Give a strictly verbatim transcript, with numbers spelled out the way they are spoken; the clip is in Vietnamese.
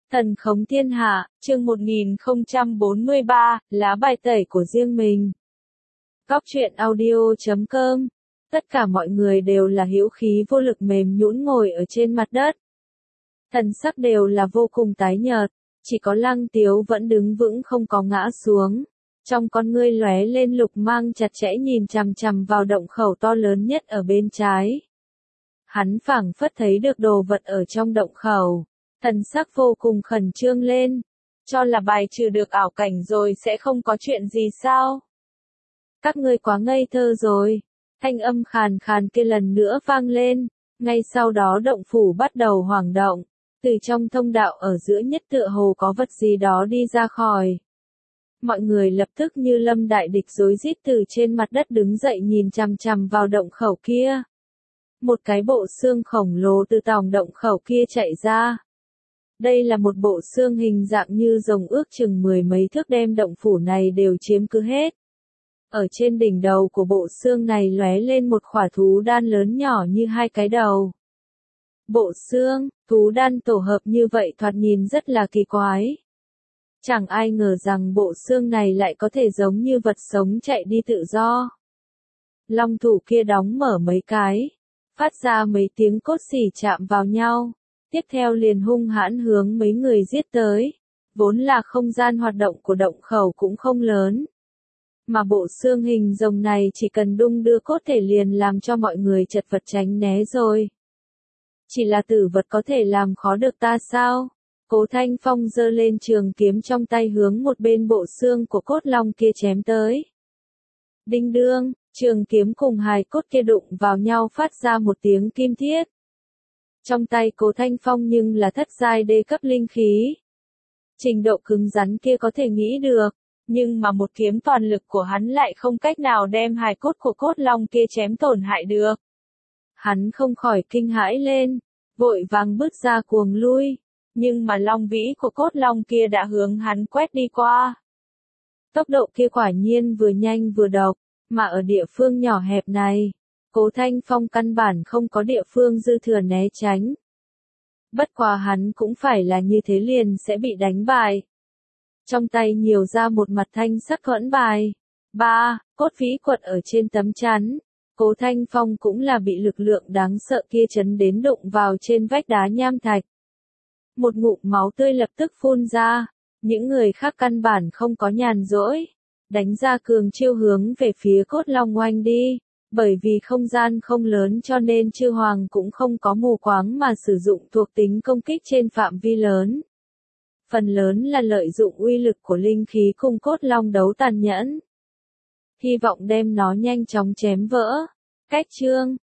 Thần khống thiên hạ, chương một nghìn không trăm bốn mươi ba, lá bài tẩy của riêng mình. Góc truyện audio chấm com. Tất cả mọi người đều là hữu khí vô lực mềm nhũn ngồi ở trên mặt đất. Thần sắc đều là vô cùng tái nhợt, chỉ có Lăng Tiếu vẫn đứng vững không có ngã xuống. Trong con ngươi lóe lên lục mang chặt chẽ nhìn chằm chằm vào động khẩu to lớn nhất ở bên trái. Hắn phảng phất thấy được đồ vật ở trong động khẩu. Thần sắc vô cùng khẩn trương lên, cho là bài trừ được ảo cảnh rồi sẽ không có chuyện gì sao? Các ngươi quá ngây thơ rồi, thanh âm khàn khàn kia lần nữa vang lên, ngay sau đó động phủ bắt đầu hoảng động, từ trong thông đạo ở giữa nhất tựa hồ có vật gì đó đi ra khỏi. Mọi người lập tức như lâm đại địch rối rít từ trên mặt đất đứng dậy nhìn chằm chằm vào động khẩu kia. Một cái bộ xương khổng lồ từ tòng động khẩu kia chạy ra. Đây là một bộ xương hình dạng như rồng ước chừng mười mấy thước đem động phủ này đều chiếm cứ hết. Ở trên đỉnh đầu của bộ xương này lóe lên một khỏa thú đan lớn nhỏ như hai cái đầu. Bộ xương, thú đan tổ hợp như vậy thoạt nhìn rất là kỳ quái. Chẳng ai ngờ rằng bộ xương này lại có thể giống như vật sống chạy đi tự do. Long thủ kia đóng mở mấy cái, phát ra mấy tiếng cốt xỉ chạm vào nhau. Tiếp theo liền hung hãn hướng mấy người giết tới, vốn là không gian hoạt động của động khẩu cũng không lớn. Mà bộ xương hình rồng này chỉ cần đung đưa cốt thể liền làm cho mọi người chật vật tránh né rồi. Chỉ là tử vật có thể làm khó được ta sao? Cố Thanh Phong giơ lên trường kiếm trong tay hướng một bên bộ xương của cốt long kia chém tới. Đinh đương, trường kiếm cùng hài cốt kia đụng vào nhau phát ra một tiếng kim thiết. Trong tay Cố Thanh Phong nhưng là thất giai đê cấp linh khí. Trình độ cứng rắn kia có thể nghĩ được, nhưng mà một kiếm toàn lực của hắn lại không cách nào đem hài cốt của cốt long kia chém tổn hại được. Hắn không khỏi kinh hãi lên, vội vàng bước ra cuồng lui, nhưng mà long vĩ của cốt long kia đã hướng hắn quét đi qua. Tốc độ kia quả nhiên vừa nhanh vừa độc, mà ở địa phương nhỏ hẹp này. Cố Thanh Phong căn bản không có địa phương dư thừa né tránh. Bất quá hắn cũng phải là như thế liền sẽ bị đánh bại. Trong tay nhiều ra một mặt thanh sắc thuẫn bài. Ba, cốt vĩ quật ở trên tấm chắn. Cố Thanh Phong cũng là bị lực lượng đáng sợ kia chấn đến đụng vào trên vách đá nham thạch. Một ngụm máu tươi lập tức phun ra. Những người khác căn bản không có nhàn rỗi. Đánh ra cường chiêu hướng về phía cốt long oanh đi. Bởi vì không gian không lớn cho nên chư hoàng cũng không có mù quáng mà sử dụng thuộc tính công kích trên phạm vi lớn. Phần lớn là lợi dụng uy lực của linh khí cùng cốt long đấu tàn nhẫn. Hy vọng đem nó nhanh chóng chém vỡ. Cách chương,